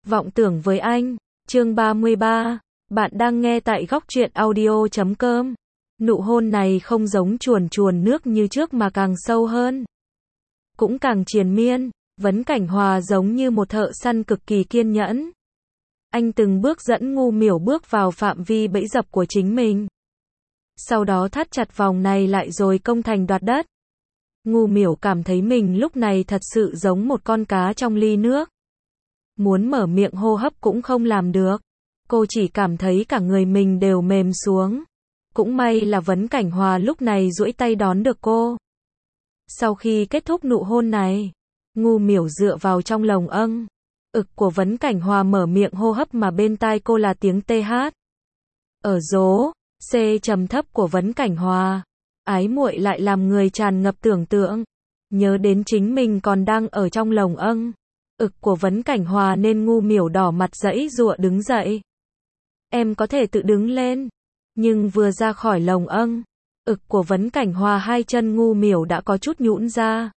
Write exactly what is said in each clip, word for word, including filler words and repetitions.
Vọng tưởng với anh, chương ba mươi ba. Bạn đang nghe tại góc truyện audio chấm com. Nụ hôn này không giống chuồn chuồn nước như trước mà càng sâu hơn. Cũng càng triền miên, Vấn Cảnh Hòa giống như một thợ săn cực kỳ kiên nhẫn. Anh từng bước dẫn Ngu Miểu bước vào phạm vi bẫy dập của chính mình. Sau đó thắt chặt vòng này lại rồi công thành đoạt đất. Ngu Miểu cảm thấy mình lúc này thật sự giống một con cá trong ly nước. Muốn mở miệng hô hấp cũng không làm được. Cô chỉ cảm thấy cả người mình đều mềm xuống. Cũng may là Vấn Cảnh Hòa lúc này duỗi tay đón được cô. Sau khi kết thúc nụ hôn này, Ngu Miểu dựa vào trong lồng âng. Ực của Vấn Cảnh Hòa mở miệng hô hấp mà bên tai cô là tiếng tê hát. Ở rố, C trầm thấp của Vấn Cảnh Hòa. Ái muội lại làm người tràn ngập tưởng tượng. Nhớ đến chính mình còn đang ở trong lồng âng. Ực của Vấn Cảnh Hòa nên Ngu Miểu đỏ mặt giãy giụa đứng dậy. Em có thể tự đứng lên. Nhưng vừa ra khỏi lồng âng, ực của Vấn Cảnh Hòa hai chân Ngu Miểu đã có chút nhũn ra.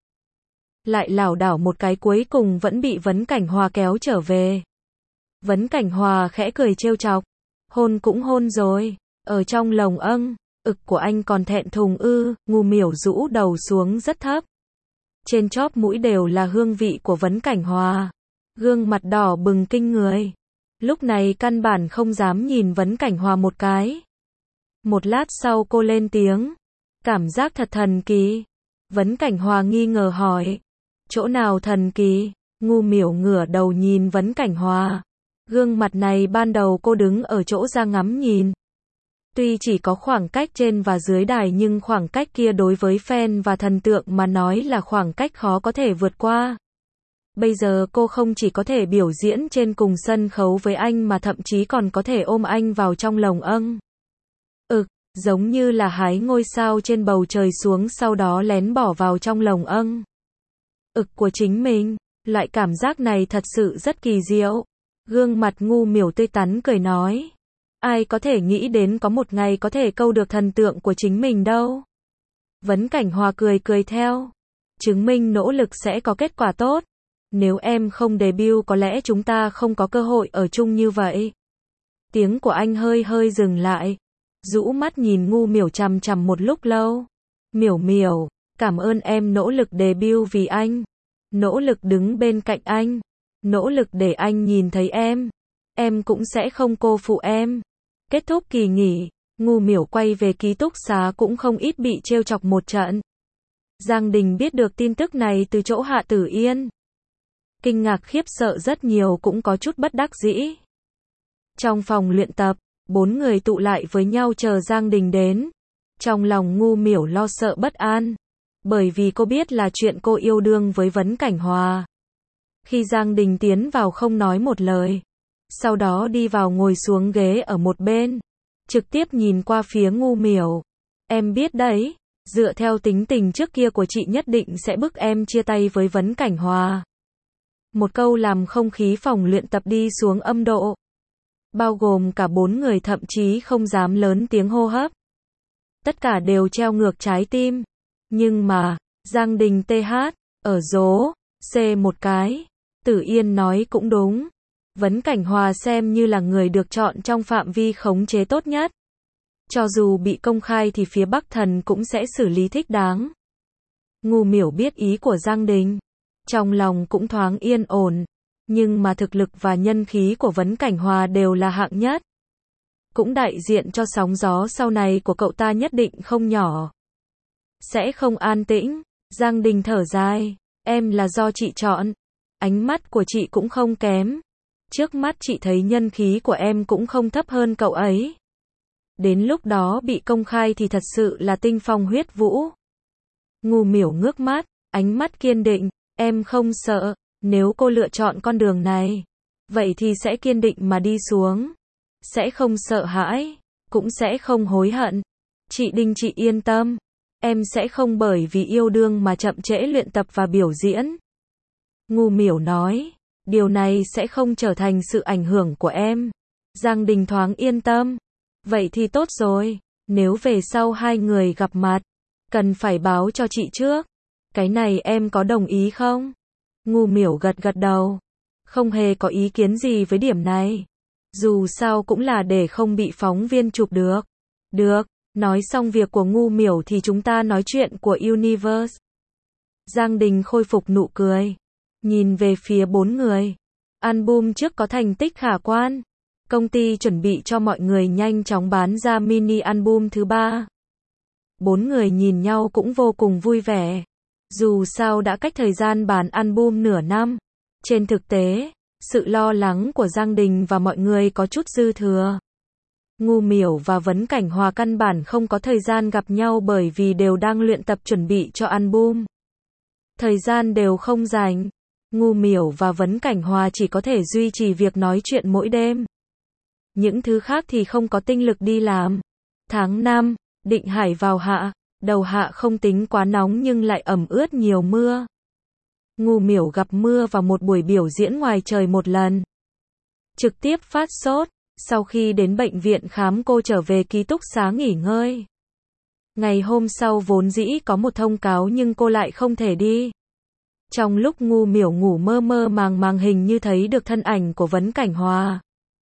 Lại lảo đảo một cái cuối cùng vẫn bị Vấn Cảnh Hòa kéo trở về. Vấn Cảnh Hòa khẽ cười trêu chọc. Hôn cũng hôn rồi. Ở trong lồng âng, ực của anh còn thẹn thùng ư. Ngu Miểu rũ đầu xuống rất thấp. Trên chóp mũi đều là hương vị của Vấn Cảnh Hòa. Gương mặt đỏ bừng kinh người. Lúc này căn bản không dám nhìn Vấn Cảnh Hòa một cái. Một lát sau cô lên tiếng. Cảm giác thật thần kỳ. Vấn Cảnh Hòa nghi ngờ hỏi. Chỗ nào thần kỳ? Ngu Miểu ngửa đầu nhìn Vấn Cảnh Hòa. Gương mặt này ban đầu cô đứng ở chỗ ra ngắm nhìn. Tuy chỉ có khoảng cách trên và dưới đài nhưng khoảng cách kia đối với fan và thần tượng mà nói là khoảng cách khó có thể vượt qua. Bây giờ cô không chỉ có thể biểu diễn trên cùng sân khấu với anh mà thậm chí còn có thể ôm anh vào trong lồng âng. Ực, giống như là hái ngôi sao trên bầu trời xuống sau đó lén bỏ vào trong lồng âng. Ực của chính mình, loại cảm giác này thật sự rất kỳ diệu. Gương mặt Ngu Miểu tươi tắn cười nói. Ai có thể nghĩ đến có một ngày có thể câu được thần tượng của chính mình đâu. Vấn Cảnh Hòa cười cười theo. Chứng minh nỗ lực sẽ có kết quả tốt. Nếu em không debut có lẽ chúng ta không có cơ hội ở chung như vậy. Tiếng của anh hơi hơi dừng lại. Rũ mắt nhìn Ngu Miểu chằm chằm một lúc lâu. Miểu Miểu, cảm ơn em nỗ lực debut vì anh. Nỗ lực đứng bên cạnh anh. Nỗ lực để anh nhìn thấy em. Em cũng sẽ không cô phụ em. Kết thúc kỳ nghỉ, Ngu Miểu quay về ký túc xá cũng không ít bị trêu chọc một trận. Giang Đình biết được tin tức này từ chỗ Hạ Tử Yên. Kinh ngạc khiếp sợ rất nhiều cũng có chút bất đắc dĩ. Trong phòng luyện tập, bốn người tụ lại với nhau chờ Giang Đình đến. Trong lòng Ngu Miểu lo sợ bất an. Bởi vì cô biết là chuyện cô yêu đương với Vấn Cảnh Hòa. Khi Giang Đình tiến vào không nói một lời. Sau đó đi vào ngồi xuống ghế ở một bên. Trực tiếp nhìn qua phía Ngu Miểu. Em biết đấy, dựa theo tính tình trước kia của chị nhất định sẽ bức em chia tay với Vấn Cảnh Hòa. Một câu làm không khí phòng luyện tập đi xuống âm độ. Bao gồm cả bốn người thậm chí không dám lớn tiếng hô hấp. Tất cả đều treo ngược trái tim. Nhưng mà, Giang Đình tê hát, ở rố, C một cái. Tử Yên nói cũng đúng. Vấn Cảnh Hòa xem như là người được chọn trong phạm vi khống chế tốt nhất. Cho dù bị công khai thì phía Bắc Thần cũng sẽ xử lý thích đáng. Ngu Miểu biết ý của Giang Đình. Trong lòng cũng thoáng yên ổn. Nhưng mà thực lực và nhân khí của Vấn Cảnh Hòa đều là hạng nhất. Cũng đại diện cho sóng gió sau này của cậu ta nhất định không nhỏ. Sẽ không an tĩnh. Giang Đình thở dài. Em là do chị chọn. Ánh mắt của chị cũng không kém. Trước mắt chị thấy nhân khí của em cũng không thấp hơn cậu ấy. Đến lúc đó bị công khai thì thật sự là tinh phong huyết vũ. Ngu Miểu ngước mắt, ánh mắt kiên định. Em không sợ. Nếu cô lựa chọn con đường này, vậy thì sẽ kiên định mà đi xuống. Sẽ không sợ hãi, cũng sẽ không hối hận. Chị Đinh chị yên tâm. Em sẽ không bởi vì yêu đương mà chậm trễ luyện tập và biểu diễn. Ngu Miểu nói. Điều này sẽ không trở thành sự ảnh hưởng của em. Giang Đình thoáng yên tâm. Vậy thì tốt rồi. Nếu về sau hai người gặp mặt, cần phải báo cho chị trước. Cái này em có đồng ý không? Ngu Miểu gật gật đầu. không hề có ý kiến gì với điểm này. Dù sao cũng là để không bị phóng viên chụp được. Được, nói xong việc của Ngu Miểu thì chúng ta nói chuyện của Universe. Giang Đình khôi phục nụ cười. Nhìn về phía bốn người. Album trước có thành tích khả quan. Công ty chuẩn bị cho mọi người nhanh chóng bán ra mini album thứ ba. Bốn người nhìn nhau cũng vô cùng vui vẻ. Dù sao đã cách thời gian bán album nửa năm. Trên thực tế, sự lo lắng của Giang Đình và mọi người có chút dư thừa. Ngu Miểu và Vấn Cảnh Hòa căn bản không có thời gian gặp nhau bởi vì đều đang luyện tập chuẩn bị cho album. Thời gian đều không dành. Ngu Miểu và Vấn Cảnh Hòa chỉ có thể duy trì việc nói chuyện mỗi đêm. Những thứ khác thì không có tinh lực đi làm. Tháng năm, Định Hải vào hạ, đầu hạ không tính quá nóng nhưng lại ẩm ướt nhiều mưa. Ngu Miểu gặp mưa vào một buổi biểu diễn ngoài trời một lần. Trực tiếp phát sốt, sau khi đến bệnh viện khám cô trở về ký túc xá nghỉ ngơi. Ngày hôm sau vốn dĩ có một thông cáo nhưng cô lại không thể đi. Trong lúc Ngu Miểu ngủ mơ mơ màng màng hình như thấy được thân ảnh của Vấn Cảnh Hòa.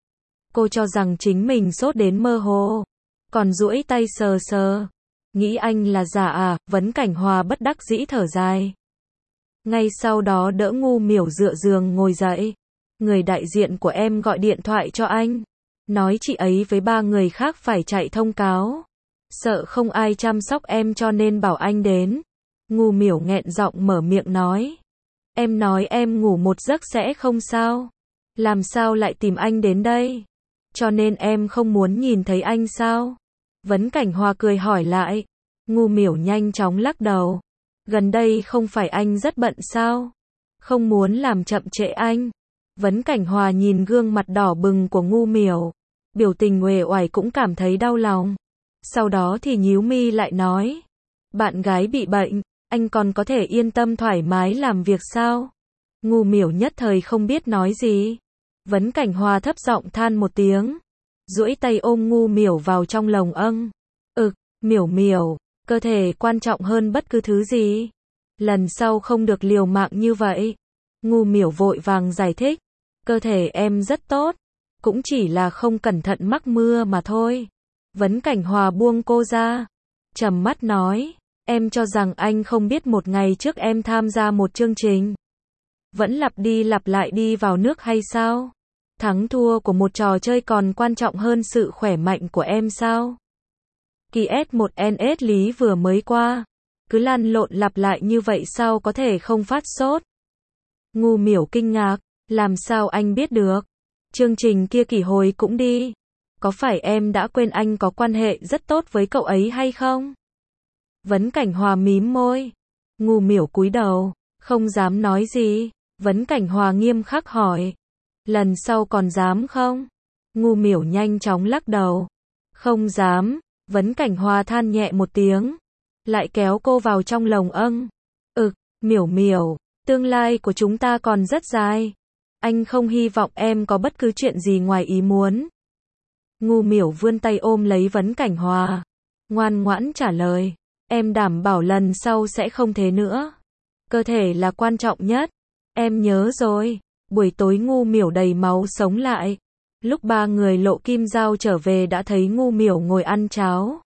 Cô cho rằng chính mình sốt đến mơ hồ, còn duỗi tay sờ sờ. Nghĩ anh là giả à, Vấn Cảnh Hòa bất đắc dĩ thở dài. Ngay sau đó đỡ Ngu Miểu dựa giường ngồi dậy. Người đại diện của em gọi điện thoại cho anh. Nói chị ấy với ba người khác phải chạy thông cáo. Sợ không ai chăm sóc em cho nên bảo anh đến. Ngu Miểu nghẹn giọng mở miệng nói. Em nói em ngủ một giấc sẽ không sao. Làm sao lại tìm anh đến đây? Cho nên em không muốn nhìn thấy anh sao? Vấn Cảnh Hòa cười hỏi lại. Ngu Miểu nhanh chóng lắc đầu. Gần đây không phải anh rất bận sao? Không muốn làm chậm trễ anh. Vấn Cảnh Hòa nhìn gương mặt đỏ bừng của Ngu Miểu. Biểu tình uể oải cũng cảm thấy đau lòng. Sau đó thì nhíu mi lại nói. Bạn gái bị bệnh, anh còn có thể yên tâm thoải mái làm việc sao? Ngu Miểu nhất thời không biết nói gì. Vấn Cảnh Hòa thấp giọng than một tiếng. Duỗi tay ôm Ngu Miểu vào trong lồng âng. Ực, Miểu Miểu, cơ thể quan trọng hơn bất cứ thứ gì. Lần sau không được liều mạng như vậy. Ngu Miểu vội vàng giải thích. Cơ thể em rất tốt. Cũng chỉ là không cẩn thận mắc mưa mà thôi. Vấn Cảnh Hòa buông cô ra. Trầm mắt nói. Em cho rằng anh không biết một ngày trước em tham gia một chương trình. Vẫn lặp đi lặp lại đi vào nước hay sao? Thắng thua của một trò chơi còn quan trọng hơn sự khỏe mạnh của em sao? Kỳ S một N S lý vừa mới qua. Cứ lăn lộn lặp lại như vậy sao có thể không phát sốt? Ngu Miểu kinh ngạc. Làm sao anh biết được? Chương trình kia Kỷ Hồi cũng đi. Có phải em đã quên anh có quan hệ rất tốt với cậu ấy hay không? Vấn Cảnh Hòa mím môi. Ngu Miểu cúi đầu, không dám nói gì. Vấn Cảnh Hòa nghiêm khắc hỏi. Lần sau còn dám không? Ngu Miểu nhanh chóng lắc đầu. Không dám. Vấn Cảnh Hòa than nhẹ một tiếng. Lại kéo cô vào trong lồng âng. Ực, Miểu Miểu, tương lai của chúng ta còn rất dài. Anh không hy vọng em có bất cứ chuyện gì ngoài ý muốn. Ngu Miểu vươn tay ôm lấy Vấn Cảnh Hòa. Ngoan ngoãn trả lời. Em đảm bảo lần sau sẽ không thế nữa. Cơ thể là quan trọng nhất. Em nhớ rồi. Buổi tối Ngu Miểu đầy máu sống lại. Lúc ba người Lộ Kim Giao trở về đã thấy Ngu Miểu ngồi ăn cháo.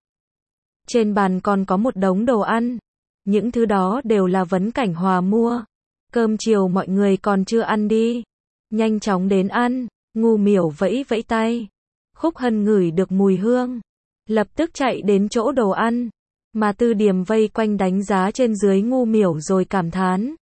Trên bàn còn có một đống đồ ăn. Những thứ đó đều là Vấn Cảnh Hòa mua. Cơm chiều mọi người còn chưa ăn đi. Nhanh chóng đến ăn. Ngu Miểu vẫy vẫy tay. Khúc Hân ngửi được mùi hương. Lập tức chạy đến chỗ đồ ăn. Mà Tư Điềm vây quanh đánh giá trên dưới Ngu Miểu rồi cảm thán.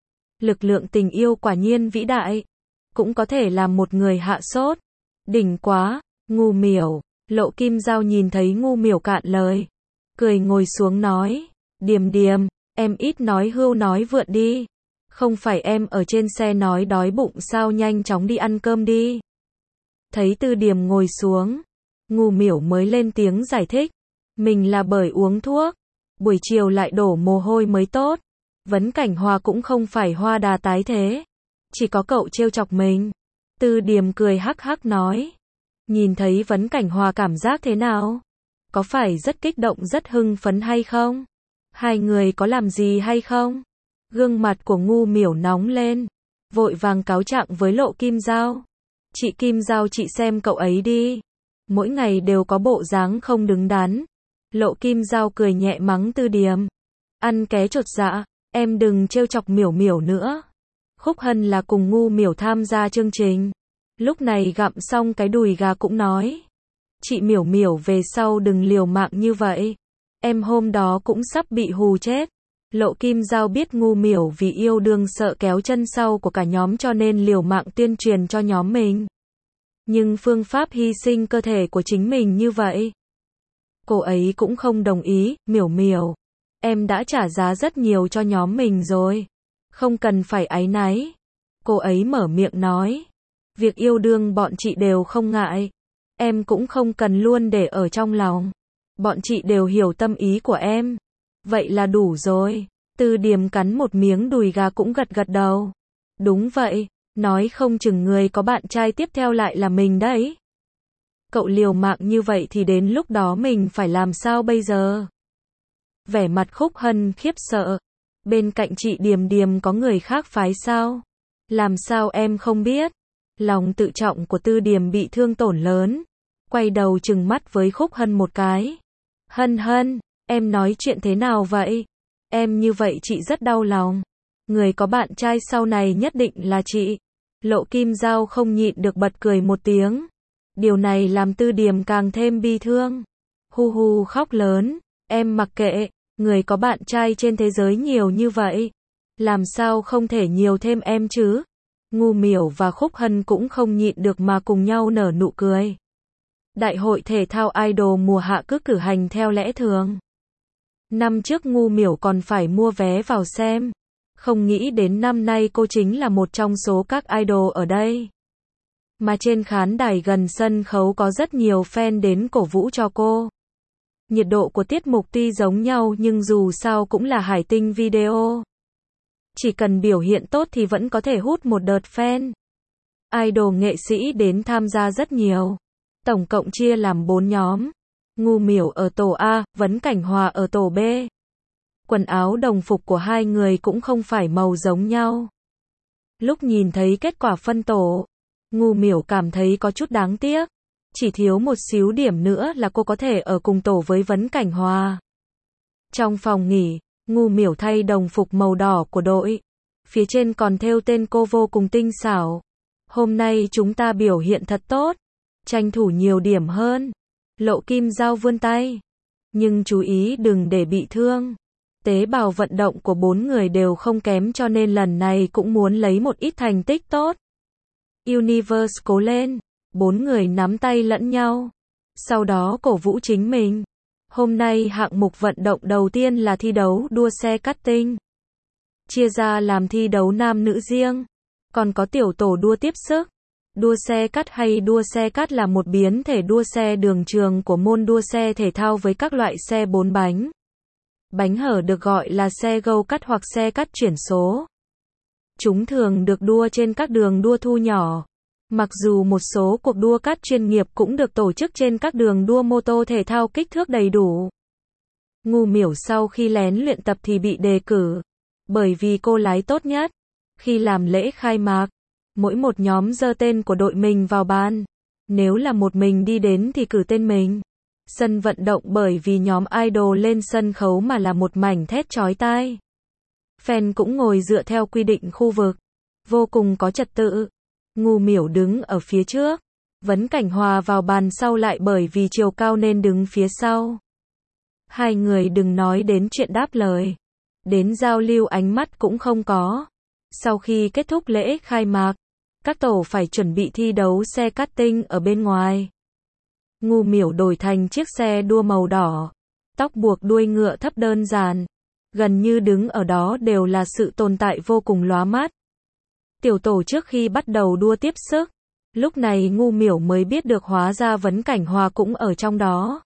Lực lượng tình yêu quả nhiên vĩ đại. Cũng có thể làm một người hạ sốt. Đỉnh quá, Ngu Miểu. Lộ Kim Giao nhìn thấy Ngu Miểu cạn lời. Cười ngồi xuống nói. Điềm Điềm, em ít nói hưu nói vượn đi. Không phải em ở trên xe nói đói bụng sao, nhanh chóng đi ăn cơm đi. Thấy Tư Điềm ngồi xuống. Ngu Miểu mới lên tiếng giải thích. Mình là bởi uống thuốc. Buổi chiều lại đổ mồ hôi mới tốt. Vấn Cảnh Hòa cũng không phải hoa đà tái thế. Chỉ có cậu trêu chọc mình. Tư Điềm cười hắc hắc nói. Nhìn thấy Vấn Cảnh Hòa cảm giác thế nào? Có phải rất kích động rất hưng phấn hay không? Hai người có làm gì hay không? Gương mặt của Ngu Miểu nóng lên. vội vàng cáo trạng với Lộ Kim Dao. Chị Kim Dao chị xem cậu ấy đi. Mỗi ngày đều có bộ dáng không đứng đắn. Lộ Kim Dao cười nhẹ mắng Tư Điềm. Ăn ké chột dạ, em đừng trêu chọc Miểu Miểu nữa. Khúc Hân là cùng Ngu Miểu tham gia chương trình. Lúc này gặm xong cái đùi gà cũng nói. Chị Miểu Miểu về sau đừng liều mạng như vậy. Em hôm đó cũng sắp bị hù chết. Lộ Kim Dao biết Ngu Miểu vì yêu đương sợ kéo chân sau của cả nhóm cho nên liều mạng tuyên truyền cho nhóm mình. Nhưng phương pháp hy sinh cơ thể của chính mình như vậy. Cô ấy cũng không đồng ý. Miểu Miểu, em đã trả giá rất nhiều cho nhóm mình rồi. Không cần phải áy náy. Cô ấy mở miệng nói. Việc yêu đương bọn chị đều không ngại. Em cũng không cần luôn để ở trong lòng. Bọn chị đều hiểu tâm ý của em. Vậy là đủ rồi. Tư Điềm cắn một miếng đùi gà cũng gật gật đầu. Đúng vậy, nói không chừng người có bạn trai tiếp theo lại là mình đấy. Cậu liều mạng như vậy thì đến lúc đó mình phải làm sao bây giờ? Vẻ mặt Khúc Hân khiếp sợ. Bên cạnh chị Điềm Điềm có người khác phái sao? Làm sao em không biết? Lòng tự trọng của Tư Điềm bị thương tổn lớn. Quay đầu trừng mắt với Khúc Hân một cái. Hân Hân, em nói chuyện thế nào vậy? Em như vậy chị rất đau lòng. Người có bạn trai sau này nhất định là chị. Lộ Kim Dao không nhịn được bật cười một tiếng. Điều này làm Tư Điềm càng thêm bi thương. Hu hu khóc lớn. Em mặc kệ, người có bạn trai trên thế giới nhiều như vậy. Làm sao không thể nhiều thêm em chứ? Ngu Miểu và Khúc Hân cũng không nhịn được mà cùng nhau nở nụ cười. Đại hội thể thao idol mùa hạ cứ cử hành theo lẽ thường. Năm trước Ngu Miểu còn phải mua vé vào xem. Không nghĩ đến năm nay cô chính là một trong số các idol ở đây. Mà trên khán đài gần sân khấu có rất nhiều fan đến cổ vũ cho cô. Nhiệt độ của tiết mục tuy giống nhau nhưng dù sao cũng là Hải Tinh Video. Chỉ cần biểu hiện tốt thì vẫn có thể hút một đợt fan. Idol nghệ sĩ đến tham gia rất nhiều. Tổng cộng chia làm bốn nhóm. Ngu Miểu ở tổ A, Vấn Cảnh Hòa ở tổ B. Quần áo đồng phục của hai người cũng không phải màu giống nhau. Lúc nhìn thấy kết quả phân tổ, Ngu Miểu cảm thấy có chút đáng tiếc. Chỉ thiếu một xíu điểm nữa là cô có thể ở cùng tổ với Vấn Cảnh Hòa. Trong phòng nghỉ, Ngu Miểu thay đồng phục màu đỏ của đội. Phía trên còn thêu tên cô vô cùng tinh xảo. Hôm nay chúng ta biểu hiện thật tốt. Tranh thủ nhiều điểm hơn. Lộ Kim Dao vươn tay. Nhưng chú ý đừng để bị thương. Tế bào vận động của bốn người đều không kém cho nên lần này cũng muốn lấy một ít thành tích tốt. Universe cố lên. Bốn người nắm tay lẫn nhau. Sau đó cổ vũ chính mình. Hôm nay hạng mục vận động đầu tiên là thi đấu đua xe cutting. Chia ra làm thi đấu nam nữ riêng. Còn có tiểu tổ đua tiếp sức. Đua xe cắt hay đua xe cắt là một biến thể đua xe đường trường của môn đua xe thể thao với các loại xe bốn bánh. Bánh hở được gọi là xe go-kart hoặc xe cắt chuyển số. Chúng thường được đua trên các đường đua thu nhỏ. Mặc dù một số cuộc đua cắt chuyên nghiệp cũng được tổ chức trên các đường đua mô tô thể thao kích thước đầy đủ. Ngu Miểu sau khi lén luyện tập thì bị đề cử. Bởi vì cô lái tốt nhất. Khi làm lễ khai mạc, mỗi một nhóm giơ tên của đội mình vào bàn. Nếu là một mình đi đến thì cử tên mình. Sân vận động bởi vì nhóm idol lên sân khấu mà là một mảnh thét chói tai. Fan cũng ngồi dựa theo quy định khu vực. Vô cùng có trật tự. Ngu Miểu đứng ở phía trước. Vấn Cảnh Hòa vào bàn sau lại bởi vì chiều cao nên đứng phía sau. Hai người đừng nói đến chuyện đáp lời. Đến giao lưu ánh mắt cũng không có. Sau khi kết thúc lễ khai mạc, các tổ phải chuẩn bị thi đấu xe karting ở bên ngoài. Ngu Miểu đổi thành chiếc xe đua màu đỏ. Tóc buộc đuôi ngựa thấp đơn giản. Gần như đứng ở đó đều là sự tồn tại vô cùng lóa mắt. Tiểu tổ trước khi bắt đầu đua tiếp sức. Lúc này Ngu Miểu mới biết được hóa ra Vấn Cảnh Hòa cũng ở trong đó.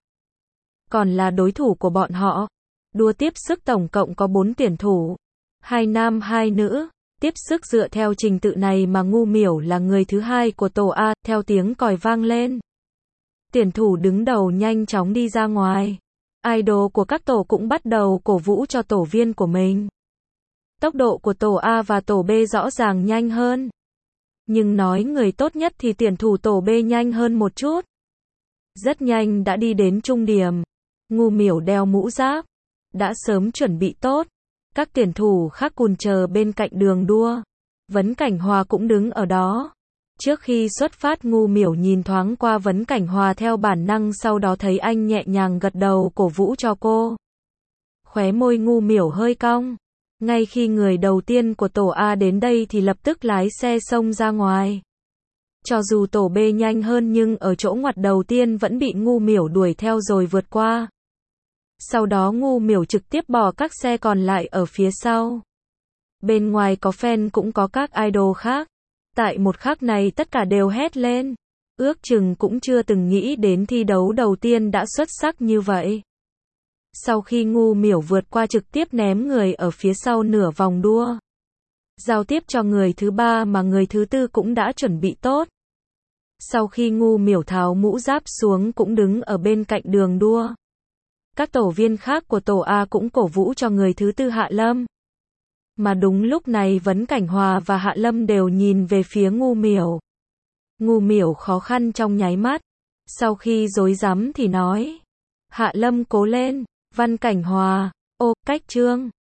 Còn là đối thủ của bọn họ. Đua tiếp sức tổng cộng có bốn tuyển thủ. Hai nam hai nữ. Tiếp sức dựa theo trình tự này mà Ngu Miểu là người thứ hai của tổ A, theo tiếng còi vang lên. Tuyển thủ đứng đầu nhanh chóng đi ra ngoài. Idol của các tổ cũng bắt đầu cổ vũ cho tổ viên của mình. Tốc độ của tổ A và tổ B rõ ràng nhanh hơn. Nhưng nói người tốt nhất thì tuyển thủ tổ B nhanh hơn một chút. Rất nhanh đã đi đến trung điểm. Ngu Miểu đeo mũ giáp, đã sớm chuẩn bị tốt. Các tuyển thủ khác cùn chờ bên cạnh đường đua. Vấn Cảnh Hòa cũng đứng ở đó. Trước khi xuất phát, Ngu Miểu nhìn thoáng qua Vấn Cảnh Hòa theo bản năng, sau đó thấy anh nhẹ nhàng gật đầu cổ vũ cho cô. Khóe môi Ngu Miểu hơi cong. Ngay khi người đầu tiên của tổ A đến đây thì lập tức lái xe xông ra ngoài. Cho dù tổ B nhanh hơn nhưng ở chỗ ngoặt đầu tiên vẫn bị Ngu Miểu đuổi theo rồi vượt qua. Sau đó Ngu Miểu trực tiếp bỏ các xe còn lại ở phía sau. Bên ngoài có fan cũng có các idol khác. Tại một khắc này tất cả đều hét lên. Ước chừng cũng chưa từng nghĩ đến thi đấu đầu tiên đã xuất sắc như vậy. Sau khi Ngu Miểu vượt qua trực tiếp ném người ở phía sau nửa vòng đua. Giao tiếp cho người thứ ba mà người thứ tư cũng đã chuẩn bị tốt. Sau khi Ngu Miểu tháo mũ giáp xuống cũng đứng ở bên cạnh đường đua. Các tổ viên khác của tổ A cũng cổ vũ cho người thứ tư Hạ Lâm. Mà đúng lúc này Vấn Cảnh Hòa và Hạ Lâm đều nhìn về phía Ngu Miểu. Ngu Miểu khó khăn trong nháy mắt. Sau khi rối rắm thì nói. Hạ Lâm cố lên. Văn Cảnh Hòa. Ô, cách Trương.